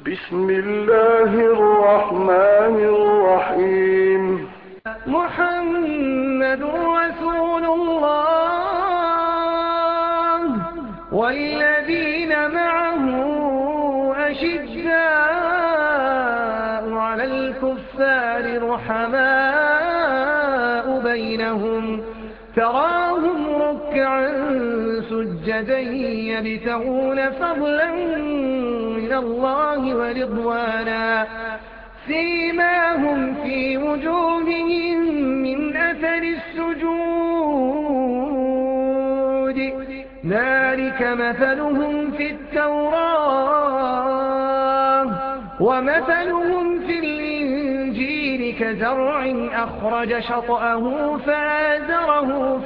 بسم الله الرحمن الرحيم. محمد رسول الله والذين معه أشداء على الكفار رحماء بينهم تراهم ركعا سجدا يبتغون فضلا من الله ورضوانا سيماهم في وجوههم من أثر السجود ذلك مثلهم في التوراة ومثلهم في الإنجيل كزرع أخرج شطأه فآزره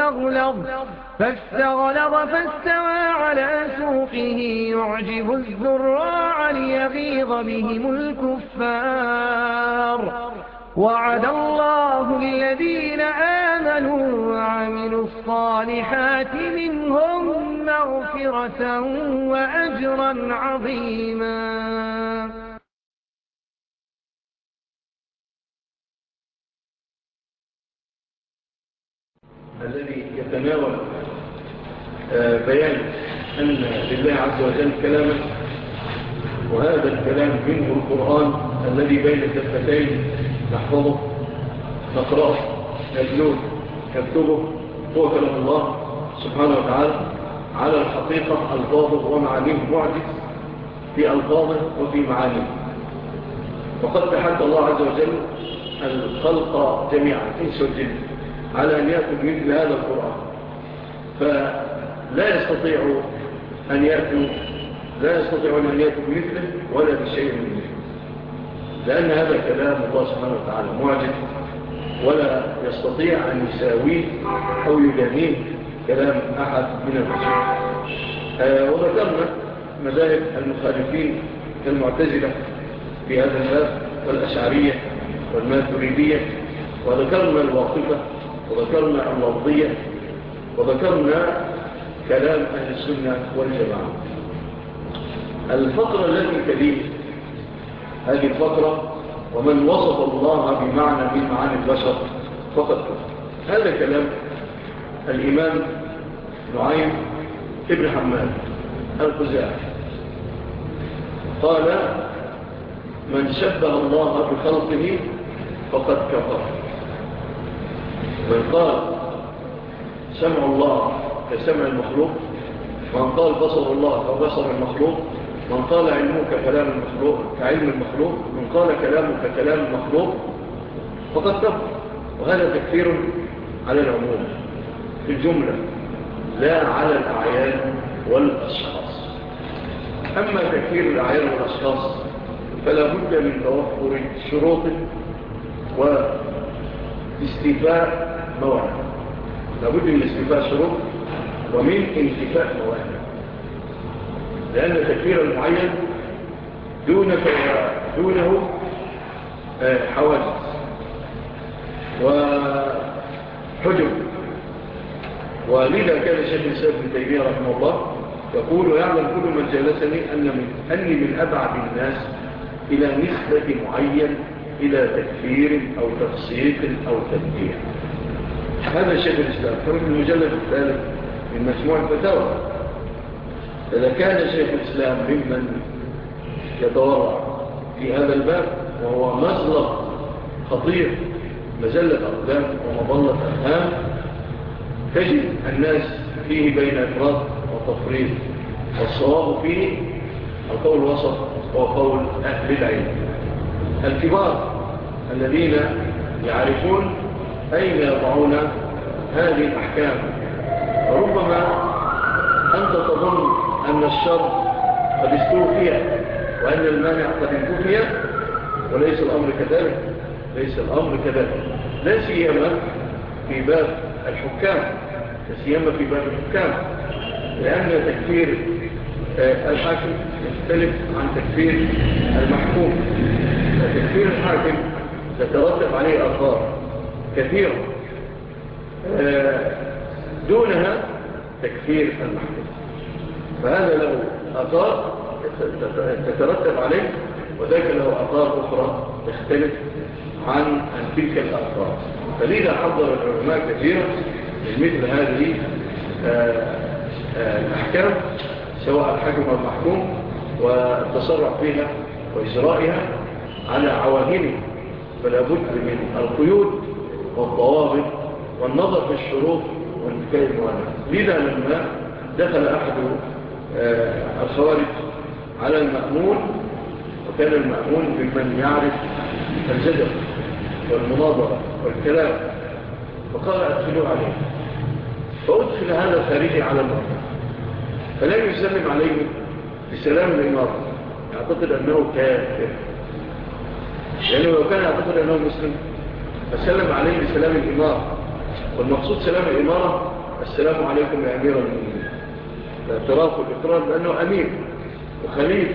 فاستغلظ فاستوى على سوقه يعجب الزراع ليغيظ بهم الكفار وعد الله الذين آمنوا وعملوا الصالحات منهم مغفرة وأجرا عظيما. الذي يتناول بيان أن لله عز وجل كلاما، وهذا الكلام منه القرآن الذي بين الدفتين نحفظه نقرأه نتلوه نكتبه، هو كلام الله سبحانه وتعالى على الحقيقة ألفاظه ومعانيه معجز في ألفاظه وفي معانيه. وقد تحدى الله عز وجل الخلق جميعا إنس والجن على أن يأتوا مثل هذا القرآن، فلا يستطيعون أن يأتوا بمثله ولا بشيء من مثله، لأن هذا كلام الله سبحانه وتعالى معجز ولا يستطيع أن يساويه أو يدانيه كلام أحد من الرسل. وذكرنا مذاهب المخالفين كالمعتزلة في هذا الباب والأشعرية والماتريدية، وذكرنا الواقفة وذكرنا اللفظية وذكرنا كلام أهل السنة والجماعة. الفقرة التي تليه هذه الفقرة ومن وصف الله بمعنى من معاني البشر فقط كفر. هذا كلام الإمام نعيم ابن حماد الخزاعي قال: من شبه الله بخلقه فقد كفر. من قال سمع الله كسمع المخلوق، من قال بصر الله كبصر المخلوق، من قال علمه ككلام المخلوق كعلم المخلوق، من قال كلامه ككلام المخلوق فقد كفر. وهذا تكفير على العموم في الجملة لا على الأعيان والأشخاص. أما تكفير الأعيان والأشخاص فلا بد من توفر شروط واستيفاء موانع. لا بد من استيفاء شروط ومن انتفاء موانع، لأن تكفير المعين دونه حواجز وحجب. ولذا كان الشيخ الإسلام ابن تيمية رحمه الله يقول: ويعلم كل من جالسني أني من أبعد الناس إلى نسبة معين إلى تكفير أو تفسيق أو تبديع. هذا الشيخ الإسلام كما في المجلد الثالث من مجموع الفتاوى. إذا كان شيخ الإسلام ممن يتورع في هذا الباب وهو مزلق خطير، مزلة أقدام ومظلة أفهام، تجد الناس فيه بين إفراط وتفريط، والصواب فيه القول الوسط هو قول أهل العلم الكبار الذين يعرفون أين يضعون هذه الأحكام. وربما أنت تظن أن الشر قد استوفي وأن المانع قد انتفي، وليس الأمر كذلك. ليس الأمر كذلك، لا سيما في باب الحكام، لأن تكفير الحاكم يختلف عن تكفير المحكوم. فتكفير الحاكم تترتب عليه آثار كثيرة دونها تكفير المحكوم، فهذا له آثار تترتب عليه، وذلك له آثار أخرى تختلف عن تلك الآثار. فلذا حضر العلماء كثيرا مثل هذه الأحكام، سواء الحكم أو المحكوم، والتصرف فيها وإجرائها على عواهنه. فلا بد من القيود والضوابط والنظر في الشروط والانتفاء الموانع. لذا لما دخل أحد الخوارج على المأمون، وكان المأمون ممن يعرف الجدل والمناظرة والكلام، فقال أدخلوا عليه. فأدخل هذا الخارجي على المأمون، فلم يسلم عليه بسلام الإمارة، يعتقد أنه كافر، لأنه لو كان يعتقد أنه مسلم فسلم عليه بسلام الإمارة. والمقصود سلام الإمارة السلام عليكم يا أمير المؤمنين، الاعتراف والإقرار بأنه أمير وخليفة.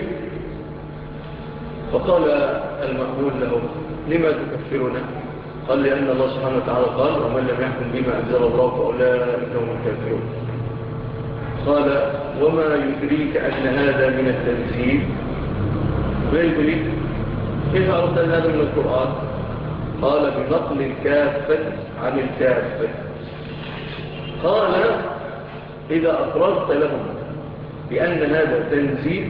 فقال المأمون له لما تكفرنا؟ قال لأن الله سبحانه وتعالى قال ومن لم يحكم بما أنزل الله فأولئك هم الكافرون. قال وما يدريك أن هذا من التنزيل؟ ما يدريك؟ كيف أردت أن هذا من القرآن؟ قال بنقل الكافة عن الكافة. قال إذا أقررت لهم بأن هذا تنزيل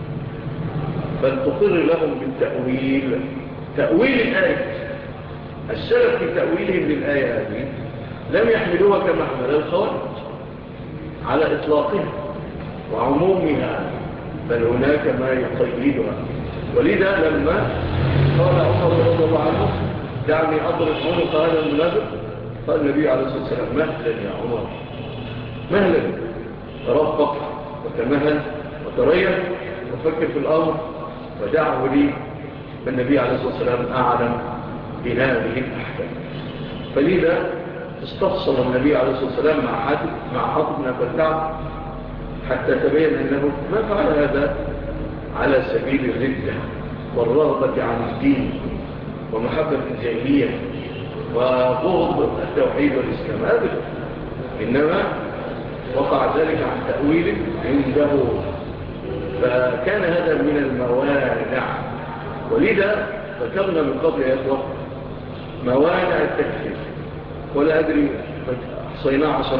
فلتقر لهم بالتأويل، تأويل الآية. السلف في تأويلهم للآية هذه لم يحملوها كما حمل الخوارج على إطلاقها وعمومها، بل هناك ما يقيدها. ولذا لما قال عمر رضي الله عنه دعني أضرب عنق هذا المنافق، قال النبي عليه الصلاة والسلام مهلا يا عمر، مهلا، ترفق وتمهل وتريح وفكر في الأمر ودعه لي. فالنبي عليه الصلاة والسلام أعلم بهذه الأحكام. فلذا استفصل النبي عليه الصلاة والسلام مع حاطب بن بلتعب حتى تبين أنه ما فعل هذا على سبيل الردة والرغبة عن الدين ومحبة الجاهلية وبغض التوحيد والإسلام أبدا، إنما وقع ذلك عن تأويل عنده. فكان هذا من الموانع. ولذا ذكرنا من قبل يا إخوة موانع التكفير، ولا أدري صيناع 10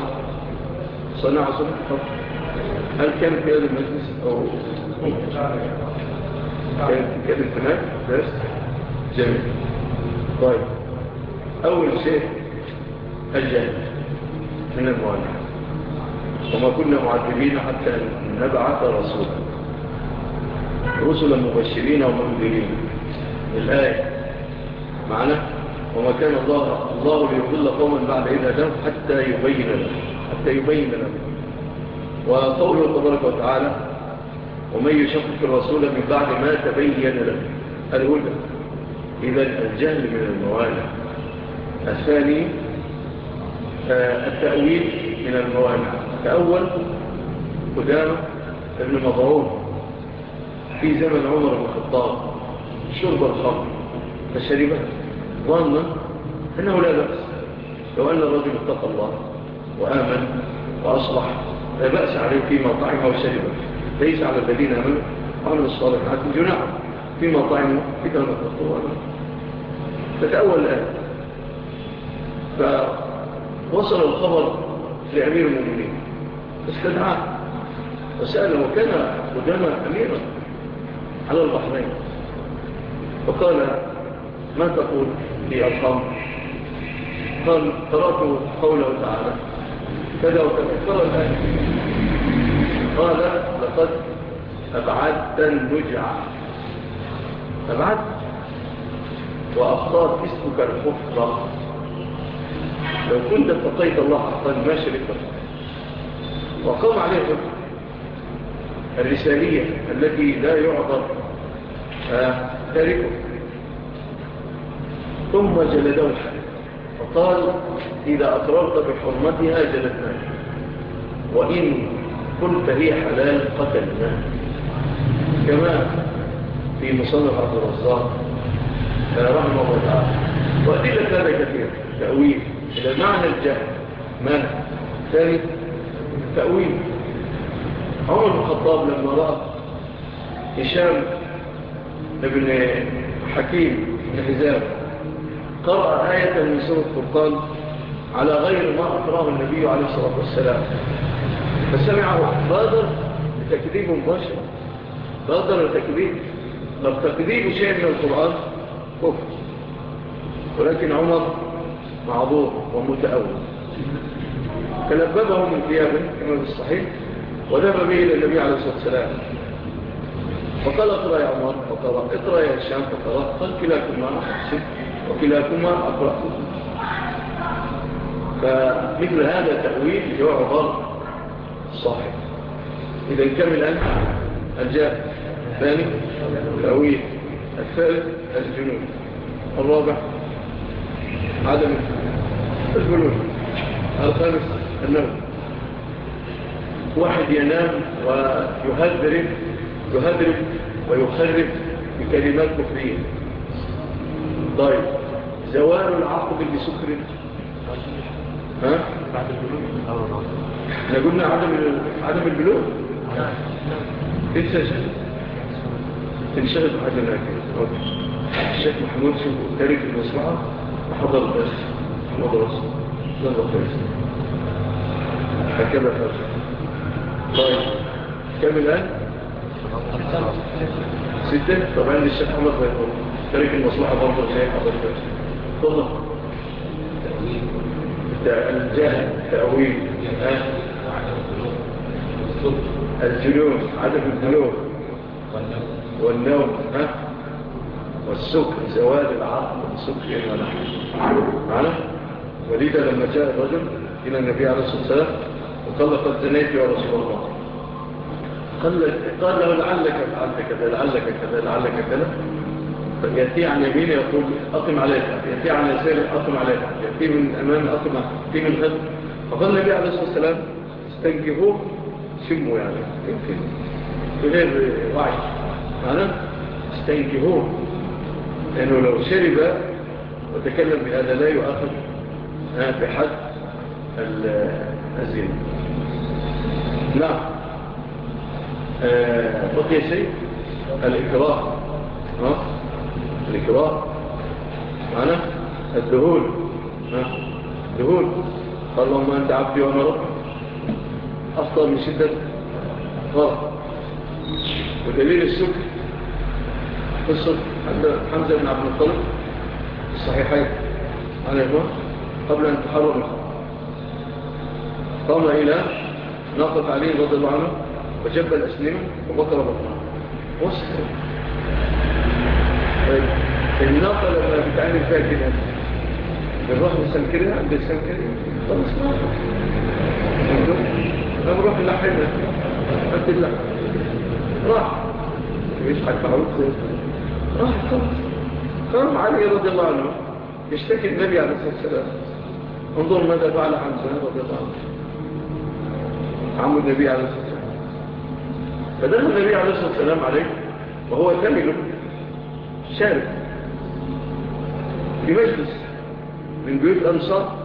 هل كان في هذا المجلس أو كانت هناك درس جميل. طيب، أول شيء الجهل من الموانع، وما كنا معذبين حتى نبعث رسلا مبشرين ومنذرين. الآية معنا وما كان الله ليضل قوما بعد إذ هداهم حتى يبين لهم. وقوله تبارك وتعالى ومن يشقق الرسول من بعد ما تبين له الهدى. إذا الجهل من الموانع. الثاني التأويل من الموانع. تأول قدامى ابن مظعون في زمن عمر بن الخطاب شرب الخمر فشربه ظنا أنه لا بأس، لو أن الرجل اتقى الله وآمن وأصلح لا بأس عليه فيما طعم وشربه، ليس على الذين آمنوا وعملوا الصالحات جناح فيما طعموا إذا ما اتقوا وآمنوا. فتأول الآن فوصل الخبر لأمير المؤمنين فاستدعاه وسأله، وكان قدامى أميرا على البحرين، فقال ما تقول في الخمر؟ قال قرأت قوله تعالى كذا وكذا، قرأ الآية. قال لقد أبعدت النجع، أبعدت وأخطأت اسمك الحفظة، لو كنت اتقيت الله حقا ما شركت. وقام عليه الرسالية التي لا يعذر تاركه، ثم جلده الحد وقال إذا أقررت بحرمتها جلدناك، وإن قلت هي حلال قتلناك. كما في مصنف عبد الرزاق رحمه الله تعالى. وأدلة هذا كثير. تأويل إلى معنى الجهل مانع. ثاني تأويل عمر بن الخطاب لما رأى هشام بن حكيم بن حزام قرأ آية من سورة الفرقان على غير ما أقرأه النبي عليه الصلاة والسلام، فسمعه بادر لتكذيب مباشر، بادر لتكذيب. طب تكذيب شيء من القرآن كفر، ولكن عمر معذور ومتأول، فلببه من ثيابه كما في الصحيح وذهب به إلى النبي عليه الصلاة والسلام فقال اقرأ يا عمر، فقال اقرأ يا هشام، فقال قال كلاكما أحسن وكلاكما أقرأ. فمثل هذا تأويل يعبر صحيح. إذا كم الآن الجاء الثاني تأويل، الثالث الجنون، الرابع عدم الجنون، الخامس النوم. واحد ينام ويهذرب ويخرب بكلمات كفرية. طيب زوال العقل بسكر، ها؟ احنا قلنا عدم البلوغ. انشغل بحاجة ناكل. الشيخ محمود شوف تاريخ المصلحة وحضر الدرس مدرسة نظر فارس هكذا فارس. طيب كم الآن؟ 6. طبعا الشيخ محمد بيقول تاريخ المصلحة برضه زي حضر الدرس. طلع الجهل تأويل الجنون، عدم البلوغ والنوم والسكر، زوال العقل والسكر معنا. ولذا لما جاء الرجل إلى النبي عليه الصلاة والسلام وقال قد زنيت يا رسول الله، قال له لعلك فعلت كذا لعلك كذا لعلك كذا، فيأتي عن يمين يقول أقم عليك، يأتي عن يسار أقم عليك، يأتي من أمام أقم، يأتي من خلف. فقال النبي عليه الصلاة والسلام استنكفوه، شموا يعني يمكن بغير وعي معنا، استنكفوه، لأنه لو شرب وتكلم بهذا لا يؤخذ بحد الزنا. نعم. بقي شيء الإكراه، الإكراه معنا، الدهول، الدهول. قال اللهم أنت عبدي وأنا ربي، أفضل من شدة غرب. ودليل السكر قصة عند حمزة بن عبد المطلب الصحيحين عن إخوان قبل أن تحرر الخمر، قام إلى ناقة علي رضي الله عنه وجب الأسنان وبكر بطنه وصف. الناقة لما بتعمل فيها كده بنروح نسنكرها عند السنكرها خلاص ما بنروح نلحمها قد اللحم راح مش هتفعلوك راح خلاص. قام علي رضي الله عنه يشتكي النبي عليه الصلاة والسلام، انظر ماذا فعل حمزة رضي الله عنه عم النبي عليه الصلاة والسلام. فدخل النبي عليه الصلاة والسلام عليه وهو ثمل شارب في مجلس من بيوت الأنصار،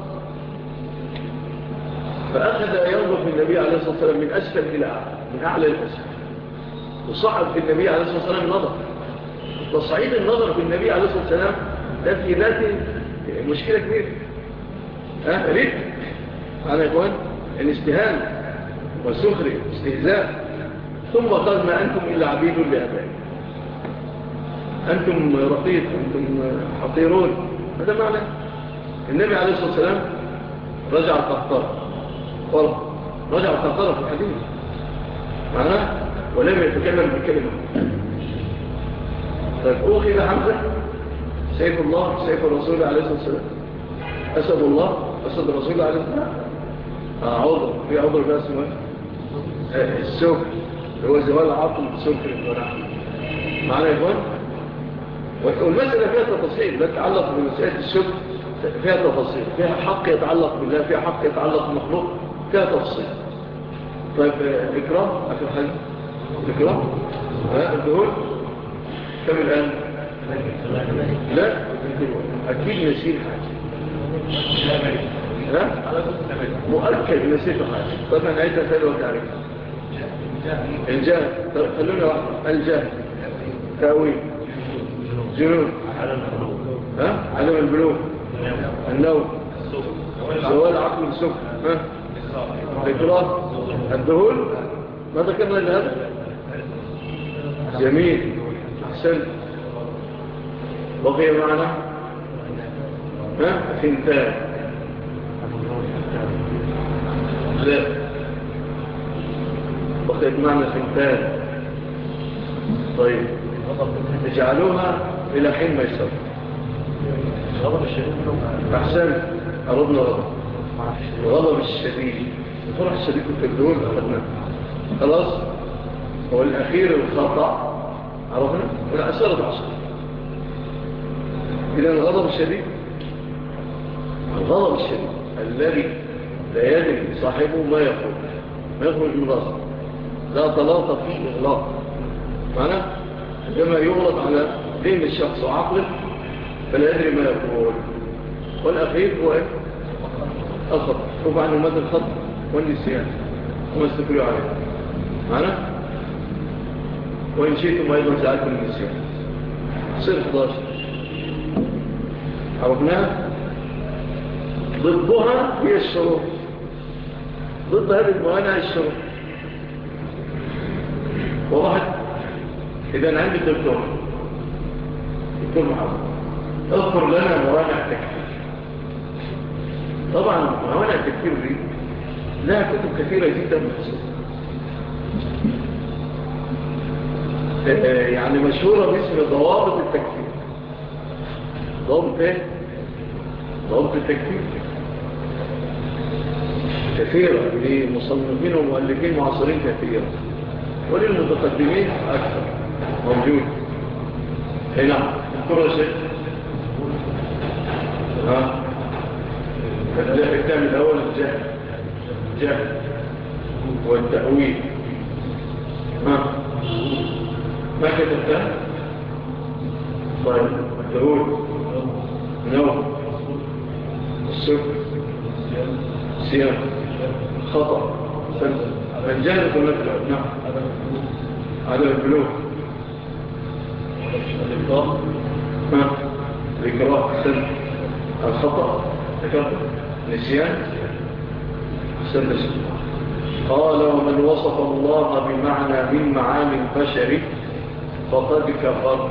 فأخذ ينظر في النبي عليه الصلاة والسلام من أسفل إلى أعلى، من أعلى إلى أسفل، وصعد في النبي عليه الصلاة والسلام النظر. تصعيد النظر في النبي عليه الصلاة والسلام ده في ذاته مشكلة كبيرة. ليه؟ أنا يا إخوان الاستهان والسخر استهزاء. ثم قال ما أنتم إلا عبيد لأبائي، أنتم رقيق، أنتم حقيرون. هذا معنى النبي عليه الصلاة والسلام رجع القهقرة، رجع القهقرة في الحديث معناه ولم يتكلم بكلمة. طيب أخذ حمزة سيف الله سيف الرسول عليه الصلاة والسلام، أسد الله أسد الرسول عليه الصلاة والسلام، عضر في عضر بقى اسمه السوف هو زوال العقل بسوف الورع معنا يا إخوان. والمسألة فيها تفاصيل لا تتعلق بمسألة السوف، فيها تفاصيل، فيها حق يتعلق بالله، فيها حق يتعلق بمخلوق، فيها تفاصيل. طيب الإكرام آخر حاجة الإكرام الدهول كم الآن؟ لا أكيد نسيت حاجة مؤكد نسيت حاجة. طيب أنا عايزة أسأل وتعرف الجهل. خلونا واحدة. الجهل تأويل جنون عدم البلوغ النوم زوال عقل السكر الإكراه الذهول. ما ذكرنا إلا هذا. جميل أحسن. بقي معنا ثنتان. لا بقيت معنا ثنتان. طيب اجعلوها إلى حين ما يصير. أحسن. أردنا الغضب الشديد. الفرح الشديد في الدول أخذنا خلاص. والأخير الخطأ عرفنا. والعشرة عشر. إذا الغضب الشديد الذي لا يدري صاحبه ما يخرج من رأسه. لا طلاق فيه إغلاق. معنى عندما يغلط على ذهن الشخص وعقله فلا يدري ما يقول. والأخير هو الخطأ. وبعد ماذا الخطأ والنسيان وما استكروا عليه. معنى وإن شئتم أيضا سألكم النسيان. صير 11. عرفناها. ضدها هي الشروط. ضد هذه الموانع الشروط. وضحت. إذا عندي دكتور محمد اذكر لنا موانع التكفير. طبعا موانع التكفير دي لها كتب كثيرة جدا محصورة، يعني مشهورة باسم ضوابط التكفير. ضوابط ايه؟ ضوابط التكفير كثيرة لمصنفين ومؤلفين معاصرين كثيرة، وللمتقدمين أكثر موجود. هنا الكرة شيء الكتاب الأول الجهل والتأويل. ما كتبتها؟ طيب الدهول نوم السكر صيام خطأ سلسل الجهل كلها في الأبناء عدم البلوغ الإكراه السلسل الخطأ تكبر نسيان سلسل. قال ومن وصف الله بمعنى من معاني البشر فقد كفر،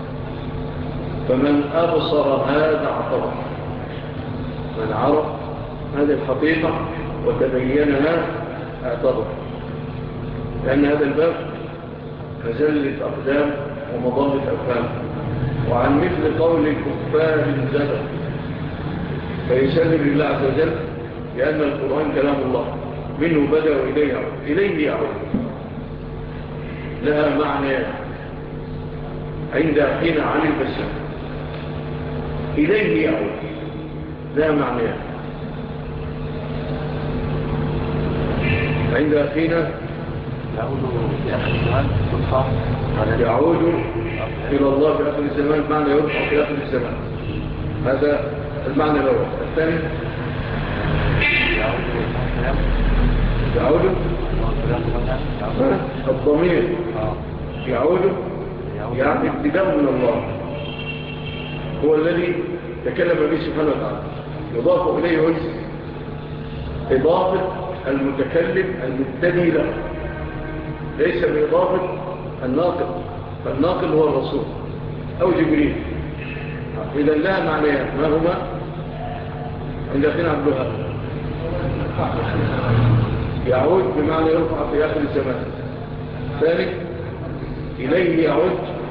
فمن أبصر هذا اعتبر. من عرف هذه الحقيقة وتبينها اعتبر، لأن هذا الباب مزلة أقدام ومضلة أفهام. وعن مثل قول الكفار زدر فيسلم لله عز وجل لأن القرآن كلام الله منه بدأ إليه يعود. لها معنى عند حين عن البشر إليه يعود. لها معنى عند حين يعود إلى الله في آخر الزمان. معنى يرفع في آخر الزمان. هذا المعنى الأول. الثاني يعود الضمير يعود يعني ابتداء من الله، هو الذي تكلم به سبحانه وتعالى. يضاف إليه وجه إضافة المتكلم المبتدي له، ليس بإضافة الناقل، فالناقل هو الرسول أو جبريل. إذا لا معنيات ما هما عند أخينا عبد الوهاب؟ يعود بمعنى يرفع في آخر الزمان. ثاني إليه يعود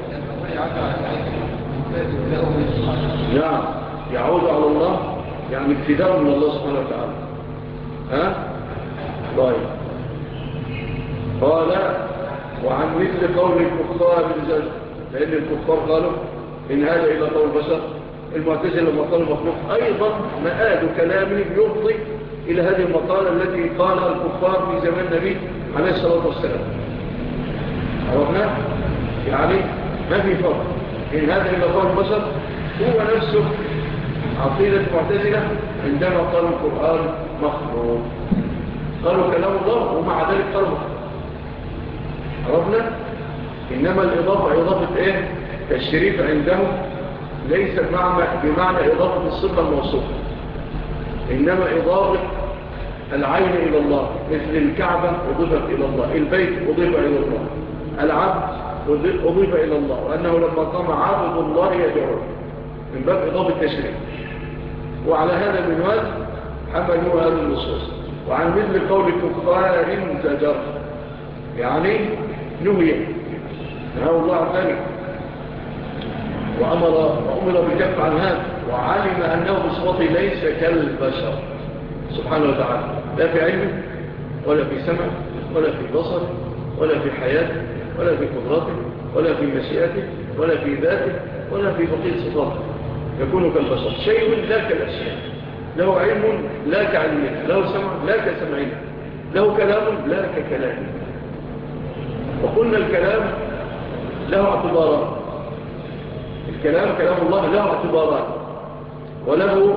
نعم يعود على الله يعني ابتداء من الله سبحانه وتعالى. طيب قال وعن مثل قول الكفار بالزجر، لأن الكفار قالوا إن هذا إلا قول بشر. المعتزلة لما قالوا مخلوق أيضا مآل كلامه يفضي إلى هذه المقالة التي قالها الكفار في زمان النبي عليه الصلاة والسلام. عرفنا؟ يعني ما في فرق. إن هذا إلا قول بشر هو نفسه عقيدة المعتزلة عندما قالوا القرآن مخلوق. قالوا كلام الله ومع ذلك قالوا مخلوق. عرفنا؟ إنما الإضافة إضافة إيه؟ الشريف عندهم ليس بمعنى إضافة الصفة الموصوفة، إنما إضافة العين إلى الله، مثل الكعبة أضيفت إلى الله، البيت أضيف إلى الله، العبد أضيف إلى الله، وأنه لما قام عبد الله يدعوه من باب إضافة التشريف. وعلى هذا المنوال حملوا هذه النصوص. وعن مثل قول كفار زجر، يعني نهي الله عن ذلك وأمر بالكف عن هذا، وعلم أنه بصفته ليس كالبشر سبحانه وتعالى، لا في علمه ولا في سمع ولا في بصر ولا في حياته ولا في قدرته ولا في مشيئته ولا في ذاته ولا في بقية صفاته، يكون كالبشر، شيء لا كالأشياء، له علم لا كعلمه، له سمع لا كسمعه، له كلام لا ككلامه. وقلنا الكلام له اعتبارات، الكلام كلام الله له اعتبارات، وله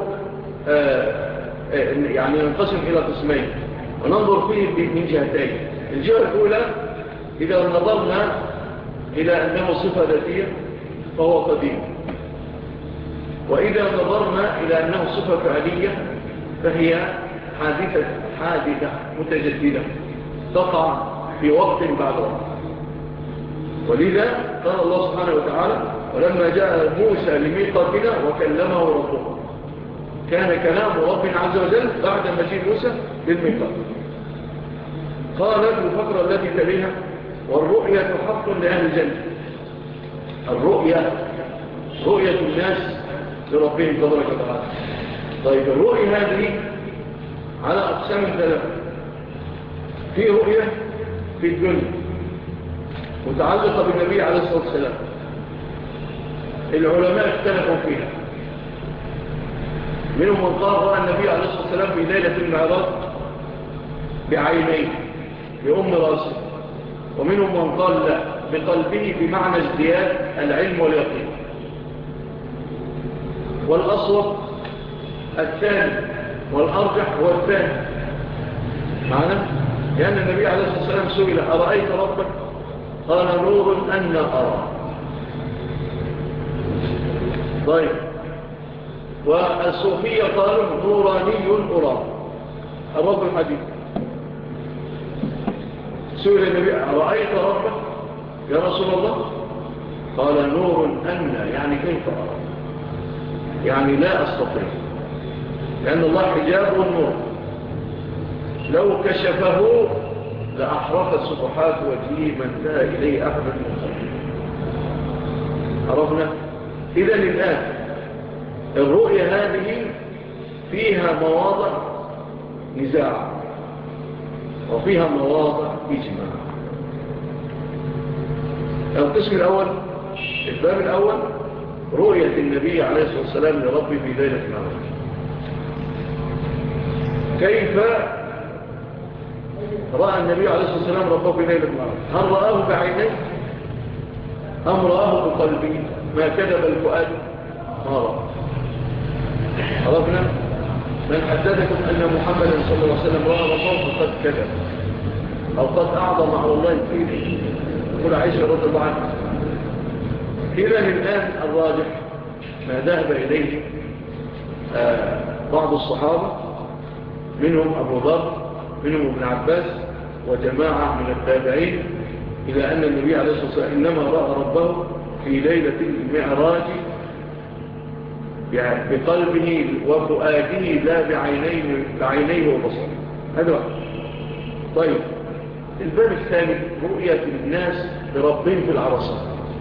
يعني ينقسم إلى قسمين، وننظر فيه من جهتين. الجهة الأولى إذا نظرنا إلى أنه صفة ذاتية فهو قديم، وإذا نظرنا إلى أنه صفة فعلية فهي حادثة متجددة تقع في وقت بعد وقت. ولذا قال الله سبحانه وتعالى: ولما جاء موسى لميقاتنا وكلمه ربه. كان كلام ربنا عز وجل بعد مجيء موسى للميقات. قالت الفقرة التي تليها: والرؤية حق لأهل الجنة. رؤية الناس لربهم تبارك وتعالى. طيب الرؤية هذه على أقسام ثلاثة. في رؤية في الدنيا متعلقة بالنبي عليه الصلاة والسلام، العلماء اختلفوا فيها. منهم من قال رأى النبي عليه الصلاة والسلام في ليلة المعراج بعينيه بأم راسه، ومنهم من قال لا، بقلبه بمعنى ازدياد العلم واليقين. والأصوب الثاني والأرجح هو الثاني، معنى لأن النبي عليه الصلاة والسلام سئل: أرأيت ربك؟ قال: نور أن أرى. طيب، والصوفية قالوا: نوراني أرى الرب الحديث. سئل النبي: أرأيت ربك يا رسول الله؟ قال: نور أن، يعني كيف أرى؟ يعني لا أستطيع، لأن الله حجاب والنور لو كشفه لأحرقت صفحات وجهه ما انتهى إليه أحد من خلقه. عرفنا؟ إذن الآن الرؤية هذه فيها مواضع نزاع وفيها مواضع إجماع. القسم الأول، الباب الأول، رؤية النبي عليه الصلاة والسلام لربه في ليلة المعراج. كيف رأى النبي عليه الصلاة والسلام ربه في ليلة المعراج؟ هل رآه بعينيه أم رآه بقلبه؟ ما كذب الفؤاد ما رأى. عرفنا؟ من حدثكم أن محمدا صلى الله عليه وسلم رأى ربه فقد كذب أو قد أعظم على الله الكثير، يقول عائشة رضي الله عنها. إذن الآن الراجح ما ذهب إليه بعض الصحابة، منهم أبو ذر، منهم ابن عباس، وجماعة من التابعين، إلى أن النبي عليه الصلاة والسلام إنما رأى ربه في ليلة المعراج بقلبه وفؤاده لا بعينيه وبصره. هذا واحد. طيب، الباب الثاني، رؤية الناس لربهم في العرصات.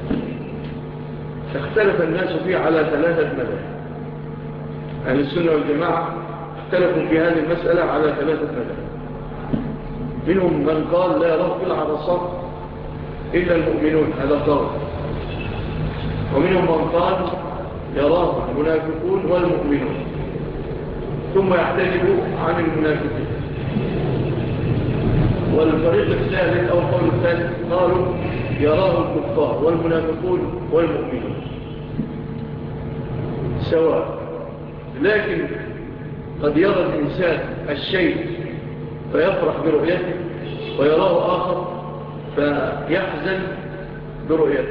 اختلف الناس فيه على 3 مذاهب. أهل السنة والجماعة اختلفوا في هذه المسألة على 3 مذاهب. منهم من قال لا يراه في العرصات إلا المؤمنون، هذا قول. ومنهم من قال يراه المنافقون والمؤمنون، ثم يحتجبوا عن المنافقين. والفريق الثالث أو القول الثالث قالوا يراه الكفار والمنافقون والمؤمنون سواء. لكن قد يرى الإنسان الشيء فيفرح برؤيته، ويراه آخر فيحزن برؤيته.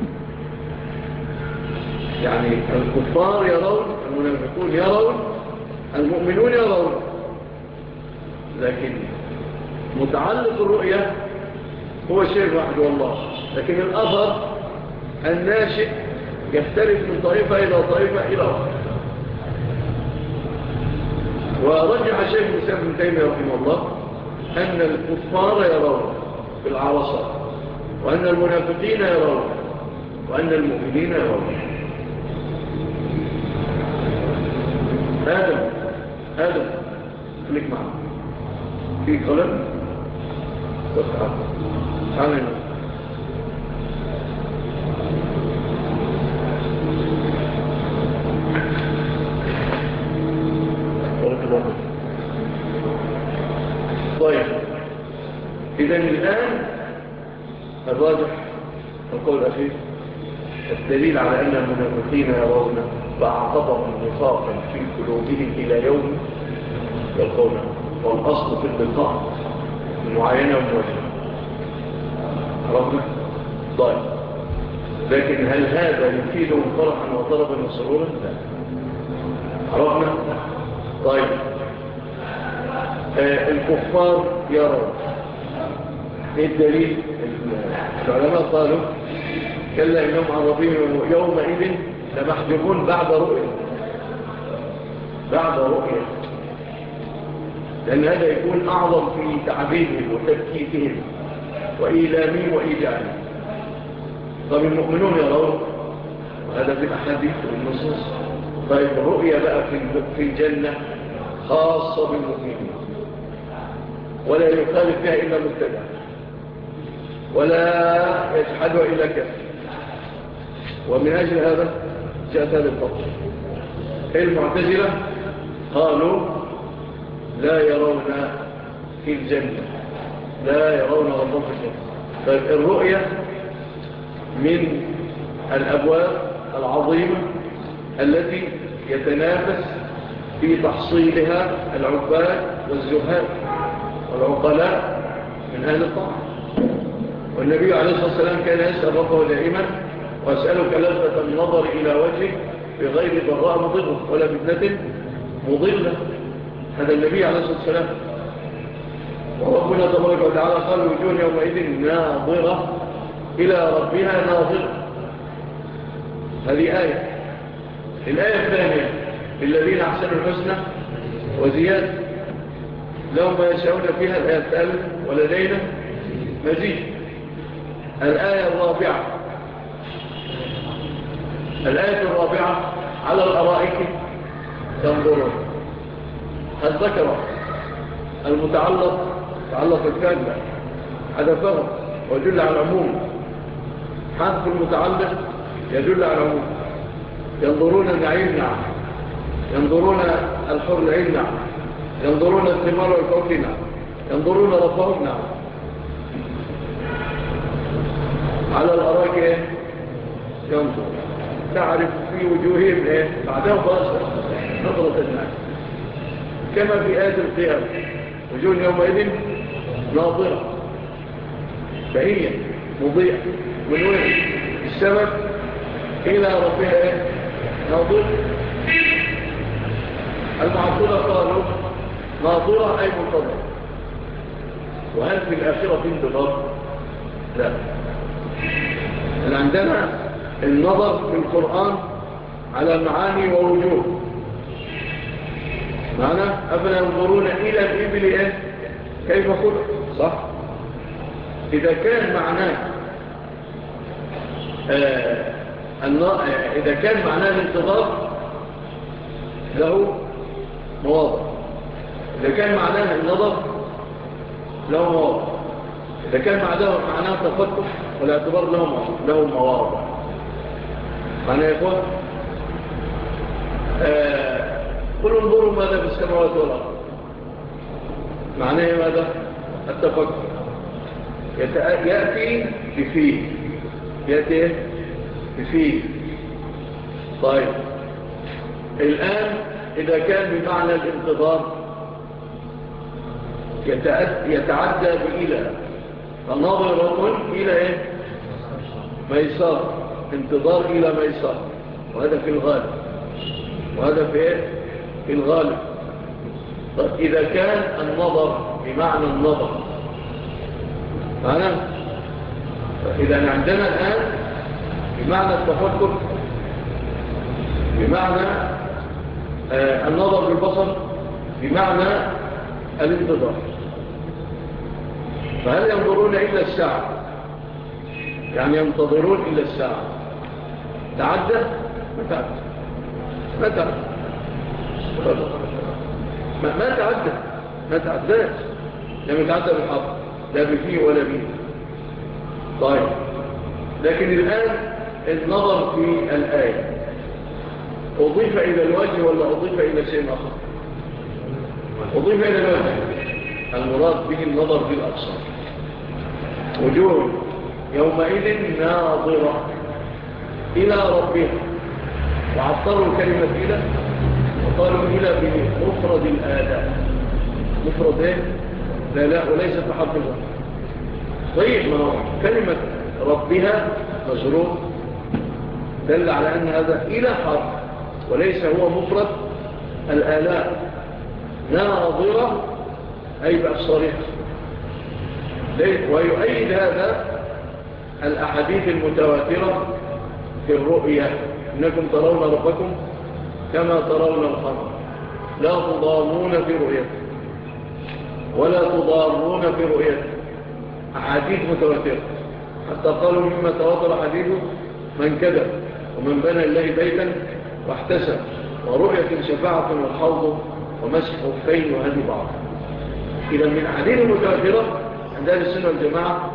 يعني الكفار يرون، المنافقون يرون، المؤمنون يرون، لكن متعلق الرؤية هو شيء واحد والله، لكن الأثر الناشئ يختلف من طائفة إلى طائفة إلى أخرى. ورجح الشيخ الإسلام ابن تيمية رحمه الله أن الكفار يرون في العرصات، وأن المنافقين يرون، وأن المؤمنين يرون. آدم خليك معنا في قلم تعالى طيب. إذن الآن الراجح القول الأخير الدليل على أن المنافقين يرون فأعقبهم نفاقا في قلوبهم إلى يوم يلقونه، والأصل في اللقاء المعاينة والمواجهة. عرفنا؟ طيب، لكن هل هذا يفيدهم فرحا وطربا وسرورا؟ لا. عرفنا؟ طيب، الكفار يرون. ايه الدليل؟ العلماء قالوا كلا إنهم عن ربهم يومئذ لمحجوبون بعد رؤية، لأن هذا يكون أعظم في تعبيرهم وتبكيتهم وإيلامهم وإيجاعهم. طب المؤمنون يرون، وهذا في الأحاديث والنصوص. طيب الرؤية بقى في الجنة خاصة بالمؤمنين، ولا يخالف فيها إلا مبتدع، ولا يجحدها إلا كافر. ومن أجل هذا جاءت هذا الفضل. المعتزلة قالوا لا يرون في الجنة، لا يرون ربهم في الجنة. طيب الرؤية من الأبواب العظيمة التي يتنافس في تحصيلها العباد والزهاد والعقلاء من أهل الطاعة. والنبي عليه الصلاة والسلام كان يسأل ربه دائما وأسألك لذة النظر إلى وجهك بغير ضراء مضرة ولا فتنة مضلة. هذا النبي عليه الصلاة والسلام. وربنا تبارك وتعالى قال وجوه يومئذ ناظرة إلى ربها ناظرة. هذه آية. الآية الثانية الذين أحسنوا الحسنى وزيادة لهم ما يشاءون فيها. الآية الثالثة ولدينا مزيد. الآية الرابعة على الأرائك تنظرون. هل ذكر المتعلق تعلق الكامل حذفه ويدل على العموم. حذف المتعلق يدل على العموم. ينظرون النعيم نعم، ينظرون الحر العين نعم، ينظرون الثمار والفوق نعم، ينظرون ربهم نعم. على الأرائك ينظر تعرف في وجوههم بعدها خلاص نظرة النعيم، كما في آية القيامة وجوه يومئذ ناظرة، فهي مضيئة من وين؟ السمك إلى ربها ناظرة. المعطلة قالوا ناظرة أي منتظرة. وهل في الآخرة في انتظار؟ لا. عندنا النظر في القرآن على معاني ووجوه. معنى أفلا ينظرون إلى الإبل كيف خلق؟ صح. إذا كان معناه إذا كان معناه الانتظار له مواضع. إذا كان معناه النظر له مواضع. إذا كان معناه تفكر والاعتبار له مواضع. معنى يا إخوان قل انظروا ماذا في السماوات والأرض. معناه ماذا؟ التفكر. يأتي بفيه، يأتي بفيه. طيب الآن إذا كان بمعنى الانتظار يتعدى بإلى. فنظرة إلى إيه؟ ميسار، انتظار إلى ميسار، وهذا في الغالب. وهذا في إيه؟ في الغالب. طيب إذا كان النظر بمعنى النظر، فأنا إذا عندنا الآن بمعنى التفكر، بمعنى النظر بالبصر، بمعنى الانتظار. فهل ينظرون إلا الساعة؟ يعني ينتظرون إلا الساعة. تعدى؟ ما تعدى. ما تعدى. ما تعدى. ما تعدى. لم يتعدى بالحق، لا بفيه ولا بيه. طيب، لكن الآن النظر في الآية أضيف إلى الوجه ولا أضيف إلى شيء آخر؟ أضيف إلى الوجه. المراد به النظر بالأبصار. وجوه يومئذ ناظرة إلى ربها، وعطروا كلمة إلى وقالوا إلى بمفرد الآلاء. مفرد إيه؟ لا وليس تحفظا. طيب، ما هو كلمة ربها مجرور دل على أن هذا إلى حرف وليس هو مفرد الآلاء. ناظرة أي بأبصارها. ويؤيد هذا الأحاديث المتواترة في الرؤية: إنكم ترون ربكم كما ترون القمر لا تضامون في رؤيته ولا تضارون في رؤيته. أحاديث متواترة، حتى قالوا مما تواتر حديثه: من كذب ومن بنى الله بيتا واحتسب ورؤية شفاعة والحوض ومسح خفين وهدي بعض. إذا من أحاديث المتواترة عند أهل السنة والجماعة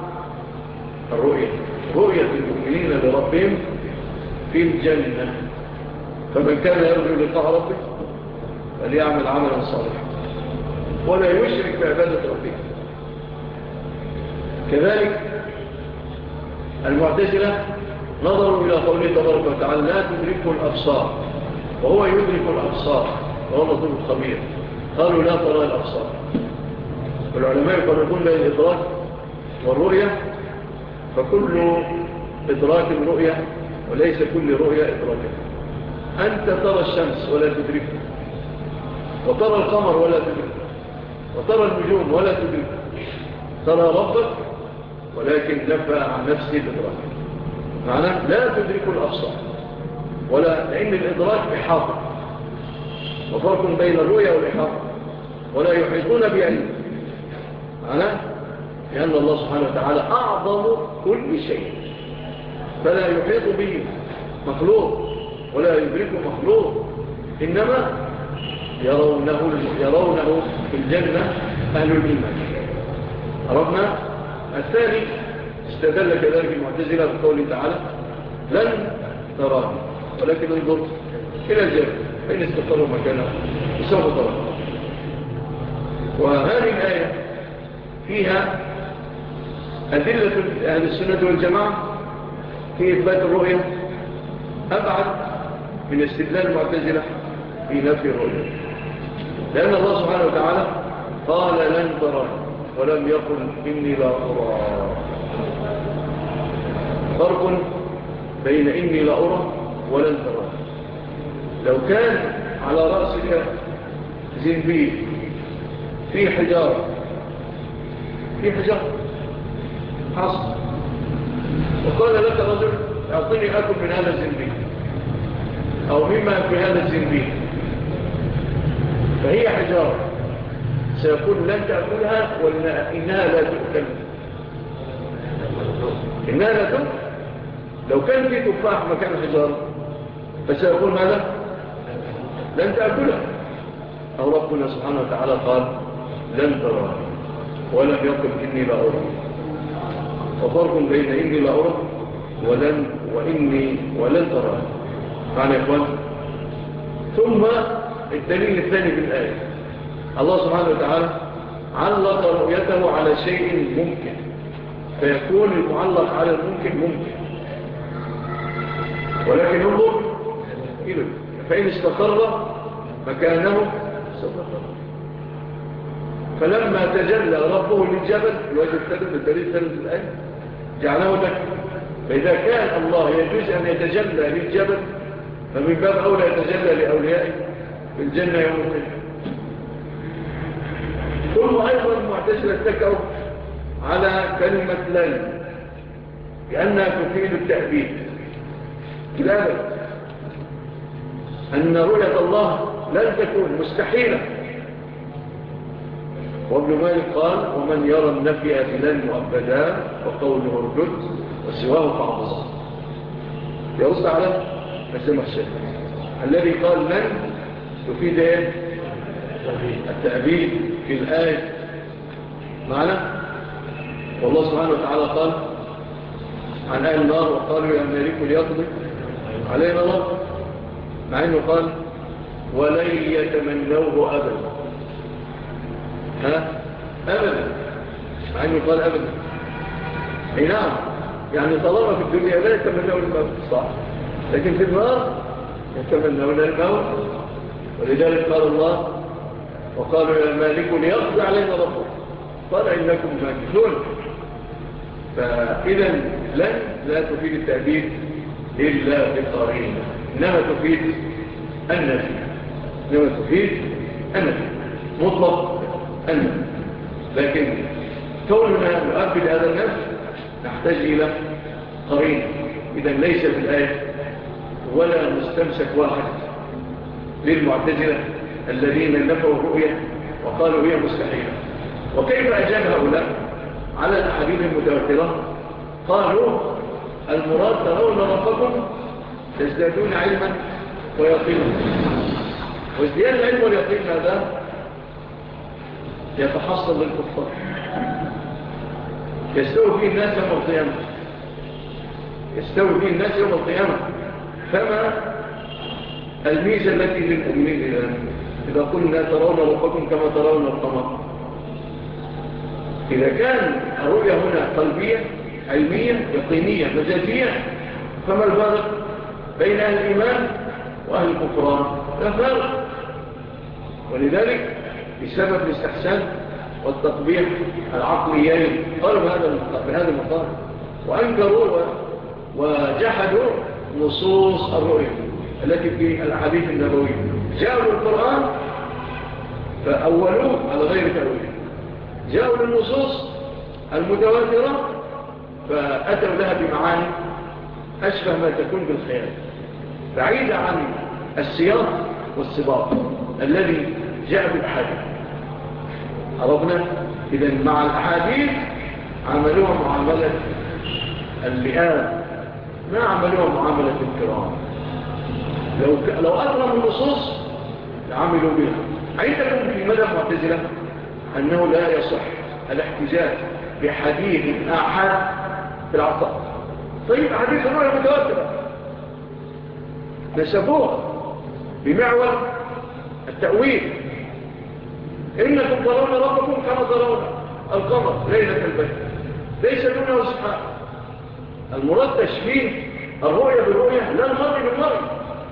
رؤية المؤمنين لربهم في الجنة. فمن كان يرجو لقاء ربه فليعمل عملا صالحا ولا يشرك بعبادة ربه. كذلك المعتزلة نظروا إلى قوله تبارك وتعالى: لا تدركه الأبصار وهو يدرك الأبصار وهو اللطيف الخبير. قالوا: لا ترى الأبصار. والعلماء يفرقون بين الإدراك والرؤية، فكل إدراك رؤية وليس كل رؤية إدراكا. أنت ترى الشمس ولا تدركه، وترى القمر ولا تدركه، وترى النجوم ولا تدركه. ترى ربك ولكن نفى عن نفسه الإدراك. معناه لا تدرك الأبصار، لأن الإدراك إحاطة، وفرق بين الرؤية والإحاطة. ولا يحيطون بعلم، معناه لأن الله سبحانه وتعالى أعظم كل شيء، فلا يحيط به مخلوق ولا يدركه مخلوق، إنما يرونه في الجنة أهل الإيمان. عرفنا؟ الثاني استدل كذلك المعتزلة بقوله تعالى: لن تراني ولكن انظر إلى الجنة فإن استقروا مكانه سوف تراني. وهذه الآية فيها أدلة أهل السنة والجماعة في إثبات الرؤية أبعد من استدلال المعتزلة في نفي الرؤية، لأن الله سبحانه وتعالى قال: لن تراني ولم يقل إني لا أرى. فرق بين إني لا أرى ولن تراني. لو كان على رأسك زنبيل في حجارة حصل، وقال لك رجل: أعطني أكل من هذا الزنبيل أو مما في هذا الزنبيل، فهي حجارة، سيقول: لن تأكلها وإنها لا تؤكل. إنها لا تؤكل. لو كان في تفاح مكان حجارة فسيقول: ماذا؟ لن تأكلها. أو ربنا سبحانه وتعالى قال: لن تراني ولم يقل إني لا أرى. وفرق بين إني لا أرى وإني ولن تراني. معنى يا إخوان. ثم الدليل الثاني في الآية: الله سبحانه وتعالى علق رؤيته على شيء ممكن، فيكون المعلق على الممكن ممكن، ولكن انظر إليه فإن استقر مكانه سوف ترى. فلما تجلى ربه للجبل الوجه الثالث الدليل الثالث الآن جعله لك. فإذا كان الله يجوز أن يتجلى للجبل فمن باب أولى يتجلى لأوليائه في الجنة يوم القيامة. ثم أيضا المعتزلة اتكوا على كلمة لن لأنها تفيد التأبيد. لا أن رؤية الله لن تكون مستحيلة. وابن مالك قال ومن يرى النفي بلن مؤبدا وقوله ارجد وسواه فعضصا. يوصى على مسمى الشيء الذي قال لن تفيد ايه؟ التأبيد في الآية معنا. والله سبحانه وتعالى قال عن أهل النار وقالوا يا مالك ليقضي علينا الله، مع أنه قال ولن يتمنوه أبدا. أبدا، مع أنه قال أبدا. أي نعم، يعني طالما في الدنيا لا يتمنون الموت صح، لكن في النار يتمنون الموت. ولذلك قال الله وقالوا يا مالك ليقضي علينا ربك قال إنكم ماكثون. فإذا لن لا تفيد التأبيد إلا بقرينة، إنما تفيد النفي، إنما تفيد النفي مطلق النفي. لكن كوننا نؤبد هذا النفي نحتاج إلى قرينة. إذا ليس في الآية ولا مستمسك واحد للمعتزلة الذين نفوا الرؤية وقالوا هي مستحيلة. وكيف أجاب هؤلاء على الأحاديث المتواترة؟ قالوا المراد ترون ربكم تزدادون علما ويقينا. وازدياد العلم واليقين هذا يتحصل للكفار، يستوي فيه الناس يوم القيامة، يستوي فيه الناس يوم القيامة. فما الميزة التي للمؤمنين إذا قلنا ترون ربكم كما ترون القمر؟ إذا كان الرؤية هنا قلبية علمية يقينية مجازية، فما الفرق بين أهل الإيمان وأهل الكفران؟ لا فرق. ولذلك بسبب الاستحسان والتطبيق العقليين قالوا بهذا المقام وأنكروا وجحدوا نصوص الرؤية التي في الأحاديث النبوية. جاءوا للقرآن فأولوه على غير تأويل، جاءوا للنصوص المتواترة فأتوا لها بمعاني أشبه ما تكون بالخيال، بعيدة عن السياق والسباق الذي جاء بالحديث. عرفنا إذن مع الأحاديث عملوها معاملة اللئام، ما عملوها معاملة الكرام. لو أكرموا النصوص لعملوا بها. عندكم في مدى معتزلة أنه لا يصح الاحتجاج بحديث آحاد في العطاء. طيب حديث الرؤية متواترة نسبوها بمعول التأويل إنكم ترون ربكم كما ترون القمر ليلة البدر ليس دونه سبحانه. المراد تشبيه الرؤية بالرؤية لا المرء بالمرء.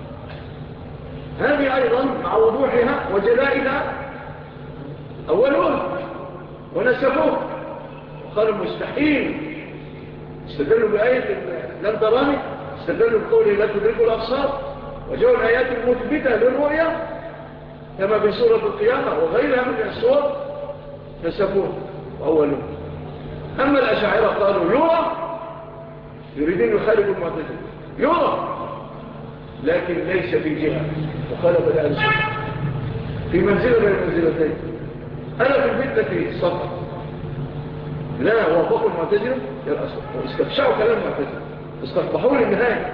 هذه أيضا مع وضوحها وجلائها أولون ونسبوه وقالوا مستحيل. استدلوا بآية لن تراني، استدلوا بقوله لا تدركوا الأبصار، وجاءوا الآيات المثبتة للرؤية كما في سورة القيامة وغيرها من السور نسبوه وأولون. أما الأشاعرة قالوا يرى، يريدين يخالفوا المعتزلة، يرى لكن ليس في جهة مخالفة لأهل السنة، في منزلة بين المنزلتين. أنا في الفتنة الصفر لا وافقوا المعتزلة واستفشعوا كلام المعتزلة، استقبحوا للنهاية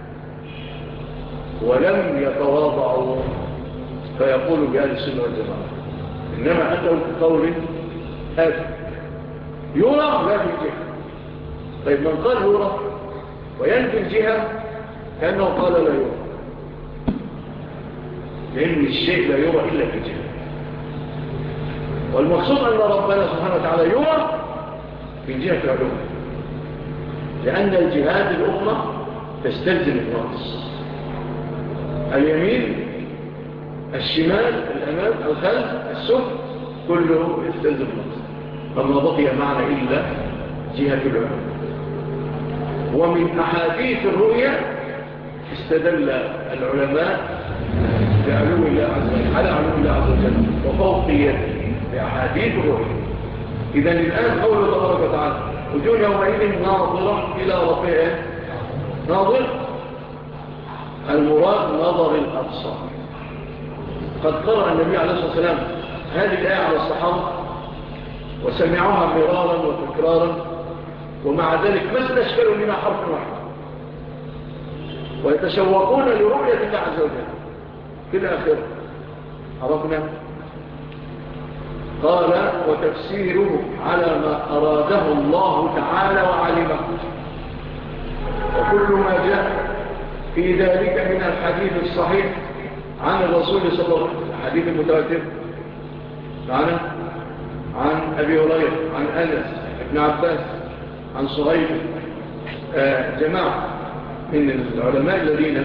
ولم يتواضعوا فيقولوا بأهل السنة والجماعة، إنما أتوا بقول آثم يرى لا في الجهة. طيب من قال يرى وينفي الجهة كأنه قال لا يرى، لأن الشيء لا يرى إلا في الجهة. والمقصود أن ربنا سبحانه وتعالى يرى في جهة العلوم، لأن الجهات الأخرى تستلزم النقص، اليمين الشمال الأمام الخلف السفل كله يستلزم النقص، فما بقي معنا إلا جهة العلم. ومن أحاديث الرؤية استدل العلماء بعلو الله عز وجل على علو الله عز وجل وفوقيته بأحاديث الرؤية. إذن الآن قوله تبارك وتعالى وجوه يومئذ ناظرة إلى ربها ناظر، المراد نظر الأبصار. قد قرأ النبي عليه الصلاة والسلام هذه الآية على الصحابة وسمعوها مرارا وتكرارا، ومع ذلك ما استشكلوا منها حرف واحد، ويتشوقون لرؤية الله عز وجل في الآخرة. عرفنا؟ قال وتفسيره على ما أراده الله تعالى وعلمه، وكل ما جاء في ذلك من الحديث الصحيح عن الرسول صلى الله عليه وسلم، الحديث المتواتر معنا عن أبي هريرة عن أنس بن عباس عن صهيب، جماعة من العلماء الذين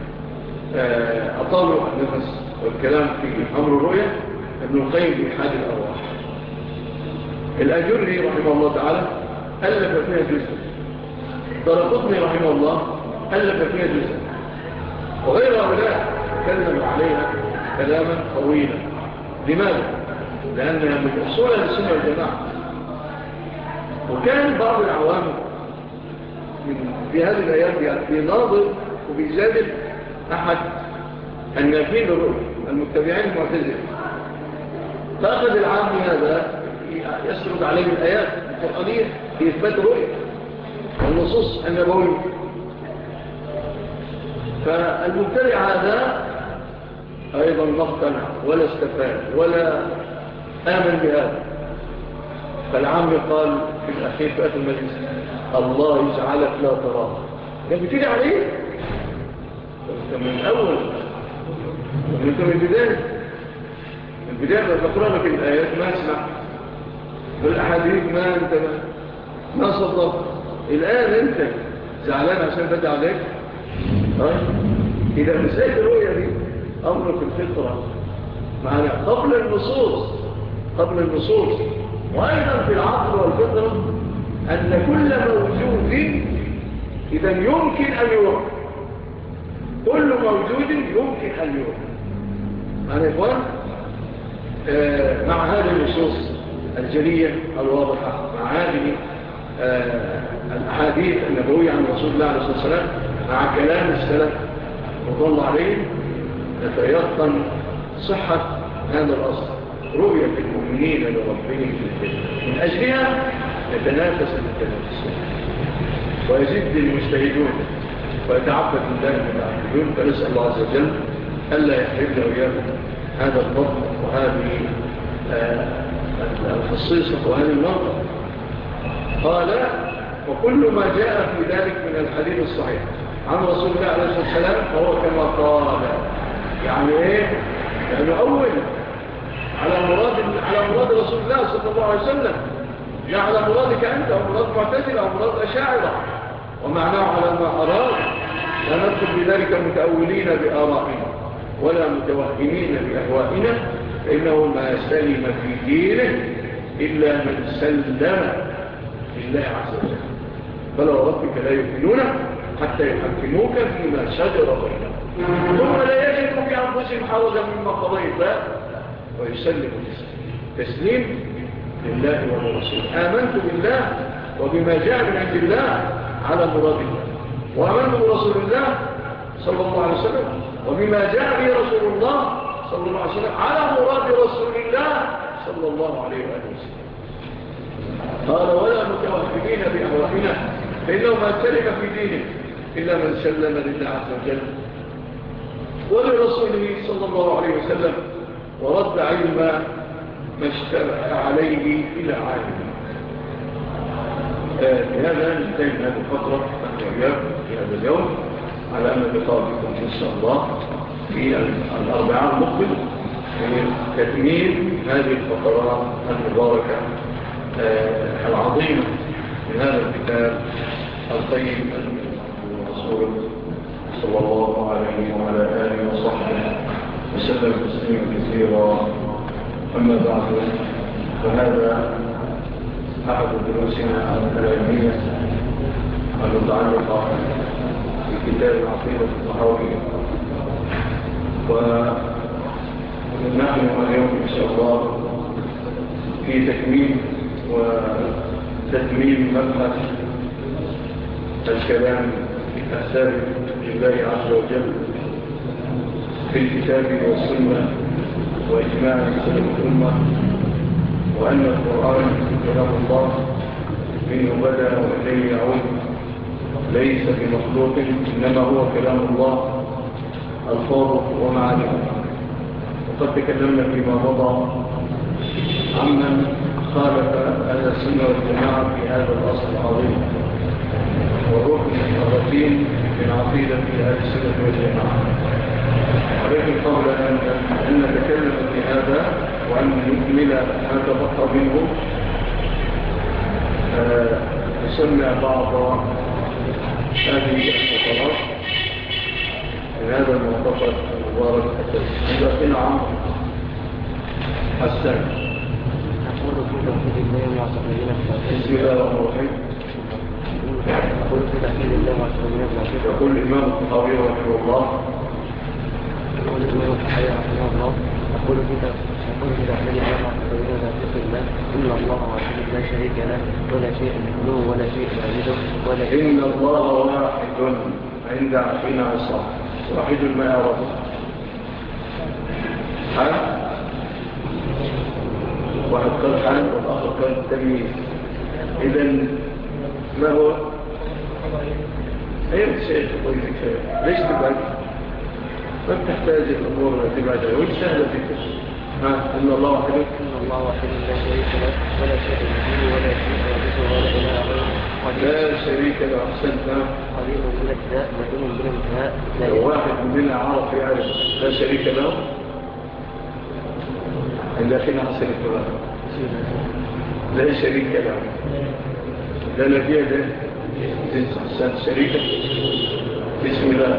أطالوا النفس والكلام في أمر الرؤية، ابن القيم بإحاد الأرواح. الأجري رحمه الله تعالى ألف فيها جزء، درقطني رحمه الله ألف فيها جزء، وغير هؤلاء تكلموا عليها كلاما طويلا. لماذا؟ لأنها من أصول السنة والجماعة. وكان بعض العوام في هذه الأيام بيناظر وبيجادل أحد النافين للرؤية المتبعين المعتزلة، فأخذ العام هذا يسرد عليه الآيات القرآنية في إثبات الرؤية والنصوص النبوية. فالمبتدع هذا أيضا ما اقتنع ولا استفاد ولا آمن بهذا. فالعام قال في الأخير في آخر المجلس الله يجعلك لا تراه. يعني بتيجي عليه أنت من الأول، أنت من البداية بقرأ لك الآيات ما اسمع، والأحاديث ما أنت ما صدق. الآن أنت زعلان عشان بدأ عليك. إذا مسألة الرؤية دي أمر في الفطرة معنا قبل النصوص وأيضا في العقل والفطرة أن كل موجود إذا يمكن أن يرى، كل موجود يمكن أن يرى. معنا إخوان، مع هذه النصوص الجلية الواضحة، مع هذه الأحاديث النبوية عن رسول الله عليه الصلاة والسلام، مع كلام السلف وضل عليه، نتيقن صحة هذا الأصل، رؤية المؤمنين لربهم في الجنة. من أجلها يتنافس المتنافسون ويزيد المجتهدون ويتعبد الله المتعبدون. فنسأل الله عز وجل ألا يحرمنا وإياكم هذا الفضل وهذه الخصيصة وهذه المنطقة. قال وكل ما جاء في ذلك من الحديث الصحيح عن رسول الله عليه الصلاة والسلام فهو كما قال. يعني إيه؟ لأنه أول على مراد رسول الله صلى الله عليه وسلم، لا على مرادك أنت ومراد معتزلة ومراد أشاعرة، ومعناه على ما أراد. لا ندخل بذلك متأولين بآرائنا ولا متوهمين بأهوائنا، فإنه ما سلم في دينه إلا من سلم لله عز وجل. فلا ربك لا يؤمنون حتى يحكموك فيما شجر بينهم ثم لا يجدوا في أنفسهم حرجا مما قضيت ويسلم تسليم لله ولرسوله. آمنت بالله وبما جاء من عند الله على مراد الله، وآمنت برسول الله صلى الله عليه وسلم وبما جاء به رسول الله صلى الله عليه وسلم على مراد رسول الله صلى الله عليه وسلم. قال ولا متوهمين بأهوائنا، فإنه ما سلم في دينه إلا من سلم لله عز وجل ولرسوله صلى الله عليه وسلم ورد علم ما اشتبه عليه إلى عالم. بهذا ننتهي من هذه الفترة في هذا اليوم، على أن نلقى بكم إن شاء الله في الأربعاء المقبل لتكميل هذه الفقرات المباركة العظيمة من هذا الكتاب القيم الرسول صلى الله عليه وعلى آله وصحبه وسلم تسليما كثيرا. أما بعد وهذا أحد دروسنا العلمية المتعلقة بكتاب العقيدة الطحاوية. ونحن اليوم إن شاء الله في تكميل وتتميم مبحث الكلام الثابت لله عز وجل في الكتاب والسنة وإجماع سلف الأمة، وأن القرآن كلام الله منه بدأ وإليه يعود، ليس بمخلوق إنما هو كلام الله الفاضل ومعانيه. وقد تكلمنا فيما مضى عمن خالف أهل السنة والجماعة في هذا الأصل العظيم والركن الركين من عقيدة أهل السنة والجماعة. ولكن قبل أن نتكلم في هذا وأن نكمل ما تبقى منه نسمع بعض هذه الفقرات من هذا المعتقد المبارك التوحيد. نعم حسن. نقول في توحيد الله معتقدين بسم الله الرحمن الرحيم. نقول في توحيد الله معتقدين بالعقيدة. يقول الإمام الطحاوي رحمه الله. يقول الإمام الطحاوي رحمه الله نقول في توحيد الله معتقدين بالعقيدة إن الله واحد لا شريك له ولا شيء مثله ولا شيء يعبده ولا شيء. إن الله واحد عند عقينا عصام واحد ما يعرف حال، واحد قال حال والآخر قال تمييز. إذن ما هو؟ أيها الشيخ ليش تبعد؟ ما بتحتاج الأمور تبعد وش سهلة فيك؟ إن الله واحد إن الله واحد لا شريك له ولا شيء مثله ولا شيء يعبده ولا إله غيره. لا شريك له. أحسنت. قليل من الابتداء بدون من الانتهاء. لو واحد مننا عرف يعرف لا شريك له عند أخينا حسن الكلام لا شريك له لا نبيه له جنس حسن شريكة. بسم الله.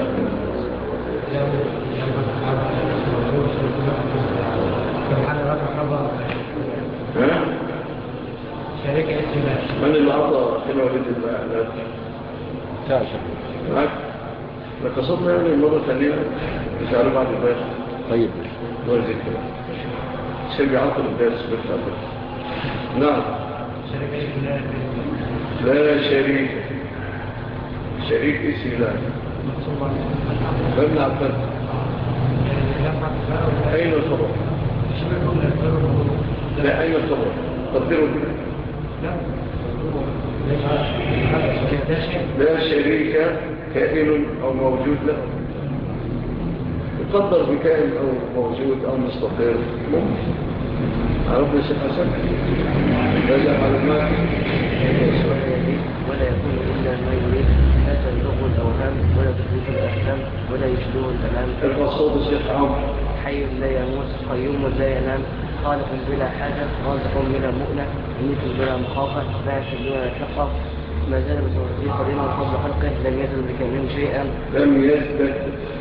شريك اسم الله. من اللي عطى أخينا ولد الله تاشر معك لقصدنا يعني المرة ثانية مش عارف بعد الباس. طيب الله ذكر شيء بيعطل الدرس بالفعل. نعم. شريك اسم الله. لا شريك. شريك اسم الله فمن عبد. أين الخبر؟ لا أين الخبر؟ قدروا كده. لا شريك كائن أو موجود له. يقدر بكائن أو موجود أو مستقر ممكن. عرفنا الشيخ حسن رجع معلومات ولا يكون إلا ما يريد لا تبلغه الأوهام ولا تدرك الأحلام ولا يشبه الأنام. الرسول الشيخ عمر. حي لا يموت قيوم لا ينام خالق بلا حاجة رازق بلا مؤنة ميت بلا مخافة باعث بلا شقة ما زال بتوفيق قديما قبل خلقه لم يزل بكونه شيئا لم يزل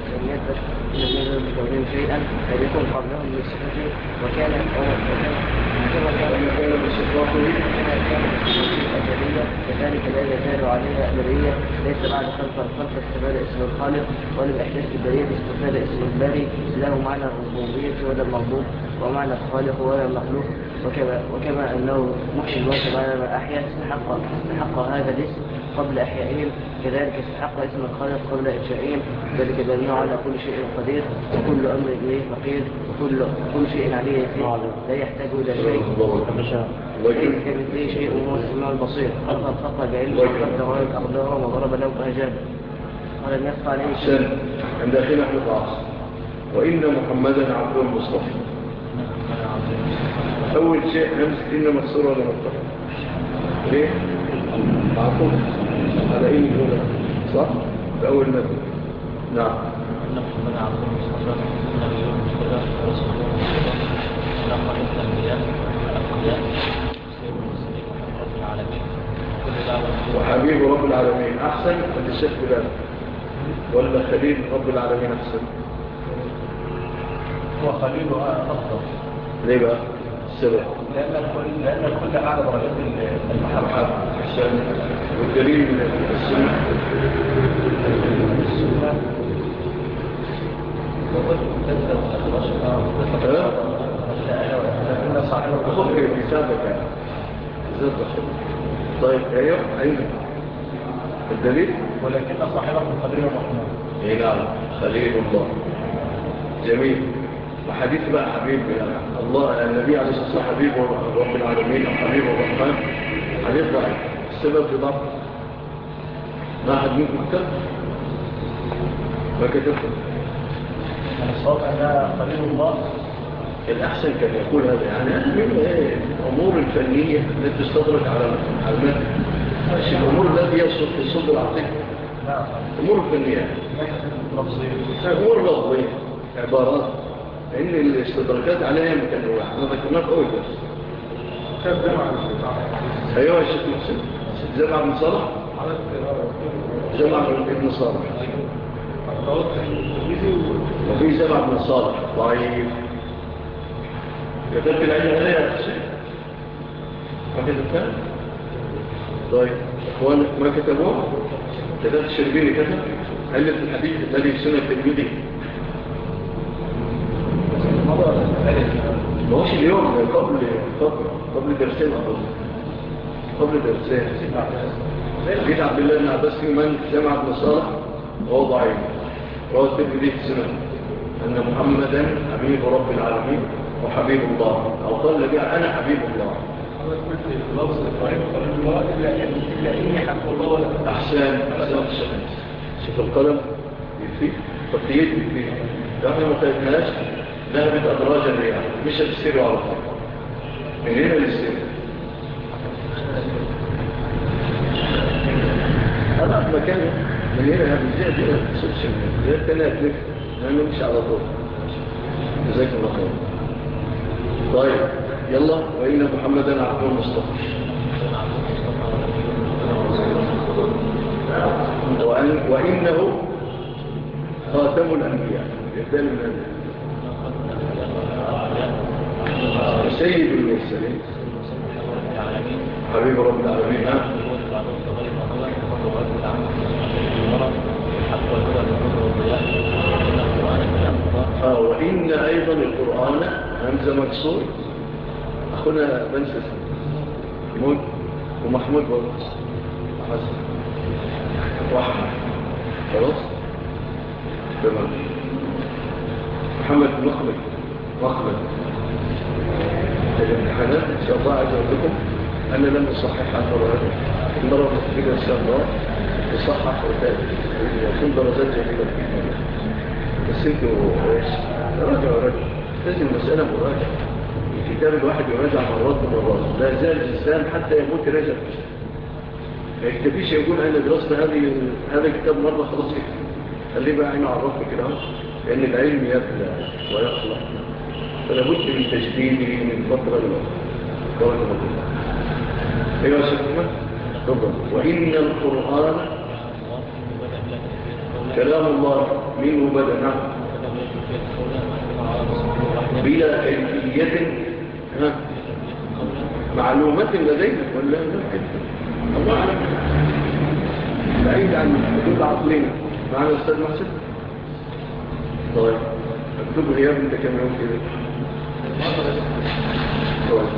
بكونه شيئا لم يكن قبلهم من صفته وكان كما كان بصفاته الأجلية كذلك لا يزال عليها أمرية ليس بعد خلق الخلق استفاد اسم الخالق ولا بإحداث الدليل استفاد اسم الباري له معنى الربوبية ولا المربوب ومعنى الخالق ولا المخلوق وكما أنه محيي الموت بعد ما أحيا استحق هذا الاسم قبل إحيائهم كذلك استحق اسم الخالق قبل إنشائهم ذلك بأنه على كل شيء قدير وكل أمر إليه فقير وكل شيء عليه يسير لا يحتاج إلى شيء ليس كمثله شيء وهو السميع البصير خلق الخلق بعلمه وقدر الأقدار وضرب له أجال ولم يخفى عليه شيء. عند أخينا أحمد العاص وإن محمدا عبده المصطفى. أول شيء نمسك إن مكسور ولا مكتوب ليه؟ معقول على إيه الأولى صح؟ بأول نبي. نعم. إن محمدا عبده المصطفى نبي المصطفى ورسول المصطفى ونقل الأنبياء والأقياء سيد المرسلين رب العالمين وحبيب رب العالمين أحسن من الشيخ بلال ولا خليل رب العالمين أحسن؟ هو خليل أفضل. ليه بقى؟ السبب لأن الكل أعلى درجات المحبة. أحسن. والدليل من السنة طيب ايوه عندك الدليل ولكن صاحبكم خليل الرحمن. اي نعم خليل الله. جميل. وحديث بقى حبيب الله النبي عليه الصلاه والسلام حبيب رب العالمين او حبيب الرحمن حديث ضعيف. السبب في ضعف ما حد منكم كتب ما كتبت الصواب أنها خليل الله. الأحسن كان يقول هذا يعني من الأمور الفنية التي تستدرك على المتن مش الأمور التي هي الصدر العقيق. أمور فنية أمور لفظية عبارات لأن الاستدراكات عليها متنوعة أنا ذكرناك أول بس أيها الشيخ محسن جمع بن صالح جمع بن صالح وفي جمع بن صالح ضعيف كتبت العلم هذا يا أخي ما كتبتها؟ طيب أخوانك ما كتبوه؟ كتبت الشربيني كتب علة الحديث الذي في سنة التلميذي ما هوش اليوم قبل درسين أظن قبل درسين حديث عبد الله بن عباس في من جمع بن صالح وهو ضعيف رواه التلميذي في سنة أن محمدا حبيب رب العالمين وحبيب الله أو قال لك أنا حبيب الله أحسان شوف القلم يكفي تقييد يكفي لأنه ما خلقناش ذهبت أدراج الرياح مش هتستيروا على طول من هنا للسير هذا مكانه من هنا هذه دي ما تصبش من الثانية هتلف لأنه مش على طول جزاك الله خير. طيب يلا وإن محمدا عبد المصطفى وإنه خاتم الأنبياء يبدأ من سيد المرسلين حبيب رب العالمين وإن أيضا القرآن همزة مكسور أخونا بنسس محمود ومحمود برضه حسن وأحمد خلاص تمام محمد مخلد الامتحانات إن شاء الله عايز أقول لكم أنا لم أصحح عن مرة المرة المقبلة إن شاء الله يصحح وتابع ويكون درجات جميلة جدا بس انتوا راجع لازم المسألة مراجعة الكتاب الواحد يراجع مرات ومرات لا زال الإنسان حتى يموت يراجع ما يكتفيش يقول أنا درست هذا الكتاب مرة خلاص خليه بقى عينه على ربك كده لأن العلم يبلى ويخلق فلا بد من تجديده من فترة لفترة أيها شكرا تفضل وإن القرآن كلام الله منه بدأ بلا كيفية معلومات لدينا ولا ممكن الله أعلم بعيد عن حدود عقلنا معنا أستاذ محسن طيب اكتب غياب انت كم يوم كده طيب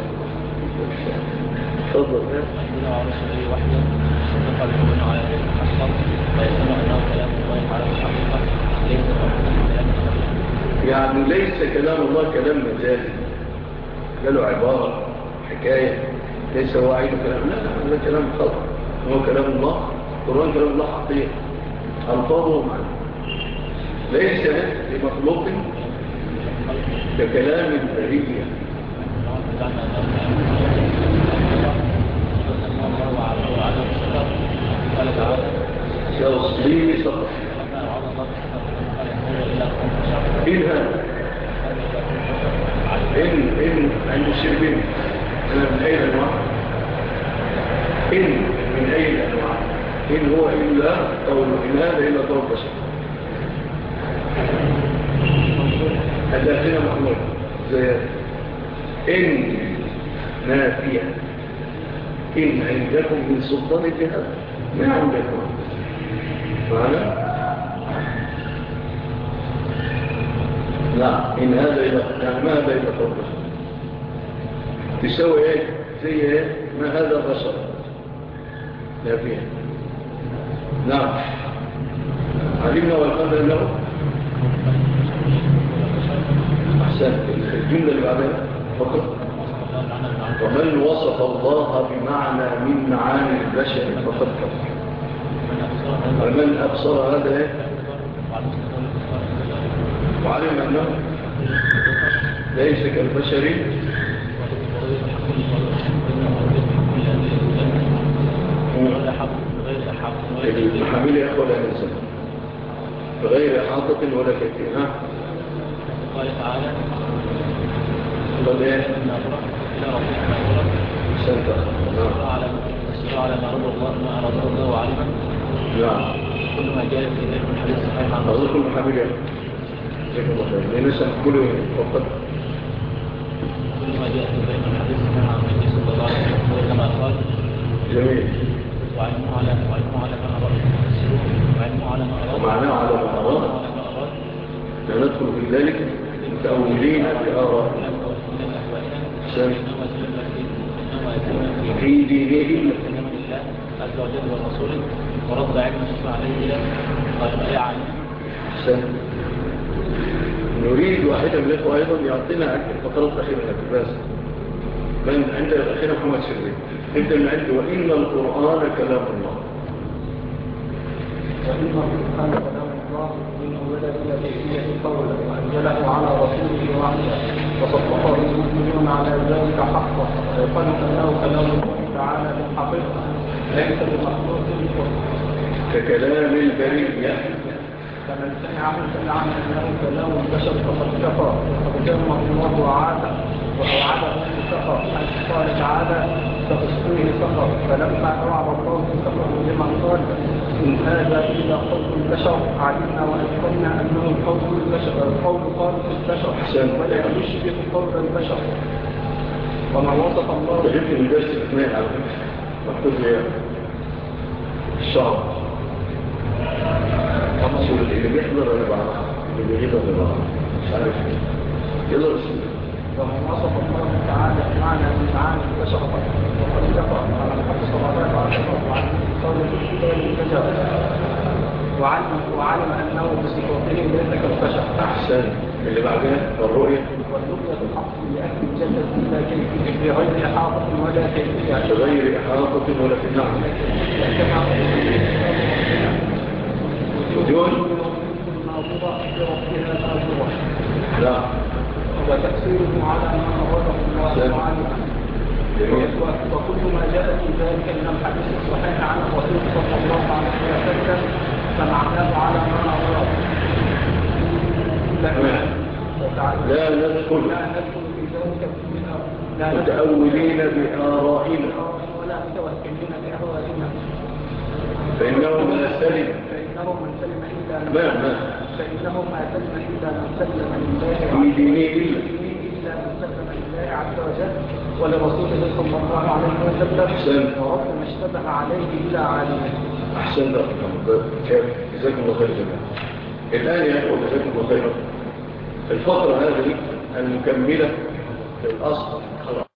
تفضل ربنا ورسوله وحده صدق الكون على الحق ويسمع انه كلام الله على الحقيقه ليس كلام يعني ليس كلام الله كلام مجازي له عباره حكايه ليس هو عين كلام لا هذا كلام خلق هو كلام الله القرآن كلام الله حقيقي الفاظه معنى ليس لمخلوق ككلام البرية سأصليه سقط إن هذا إن عند الشربين من أي الأنواع إن من أي الأنواع إن هو إلا قول إن هذا إلا قول بشر الداخلة محمود زي إن نافية. إن عندكم من سلطان بهذا ما عندكم معنا. نعم إن هذا يعني ما هذا إلا قول بشر تسوي إيه زي إيه ما هذا بشر نافية. نعم علمنا والقدر له. أحسن الجملة اللي بعدها فقط. ومن وصف الله بمعنى من معاني البشر فقد كفر. ومن أبصر هذا وعلم أنه ليس كالبشر المحامل يا أخوة لا ننسى بغير إحاطة ولا كيفية. قال تعالى قال إيه سنتخ على ما أرضه الله وعلمه. نعم كل ما جاء في ذلك الحديث صحيح عن أظن كل محامل يا أخوة لنسى كله فقط كل ما جاء في ذلك الحديث صحيح عن النبي صلى الله عليه وسلم كما قال. جميل. وعلمه على ما أراد وعلمه على ما أراد ومعناه على ما أراد. ندخل في ذلك متأولين بآراء في دينه عز وجل ورسوله ورد علم الشفاء عليه قال يا علم. نريد واحدة من الأخوة أيضا يعطينا فقرات أخيرة بس من عند الأخيرة محمد شريف نبدأ من عنده وإن القرآن كلام الله. وإن القرآن كلام الله من أول إلى بقية قولا وأنزله على رسوله وحده وصدقه المؤمنون على ذلك حقا ويقال أنه كلام الله تعالى بالحقيقة ليس بمخلوق ككلام البرية. فمن سمعه سمع أنه كلام البشر فقد كفر وقد جمع الله وعاده وأوعده بسخر حيث قال تعالى سأسقيه سخر فلما أوعد الله بسخر لما قال إن هذا إلا قول البشر علمنا وأيقنا أنه قول البشر قول خالق البشر ولا يشبه قول البشر. وما وصف الله تجد من درس الاثنين على فكرة مكتوب لي الشعر اللي بيحضر أنا بعرف اللي بيحضر أنا بعرف مش عارف يلا بسم الله. وما وصف الله تعالى معنى من معاني البشر وقد كفر على الحق صلوات على وعن قول الكتاب وعلم أنه بصفاته ليس كالبشر. أحسن اللي بعدها الرؤية والرؤية الحق لأهل الجنة بلا كيفية بغير إحاطة ولا كيفية بغير إحاطة ولا كيفية. وجود ناظرة بربها ناظرة. لا وتفسيره على ما أراده الله وعلمه. وكل ما جاء في ذلك من الحديث الصحيح عن الرسول صلى الله عليه وسلم فمعناه على ما أراده. لا ندخل في ذلك متأولين بآرائنا ولا متوكلين بأهوائنا فإنه ما سلم فإنه ما سلم إلا من سلم لله في دينه إلا من سلم لله عز وجل ولرسوله صلى الله عليه وسلم ورد ما اشتبه عليه إلا عليه. أحسن لكم جزاكم الله خير جميعا. الآن يا أخوة جزاكم الله خيرا الفقرة هذه المكملة للأصل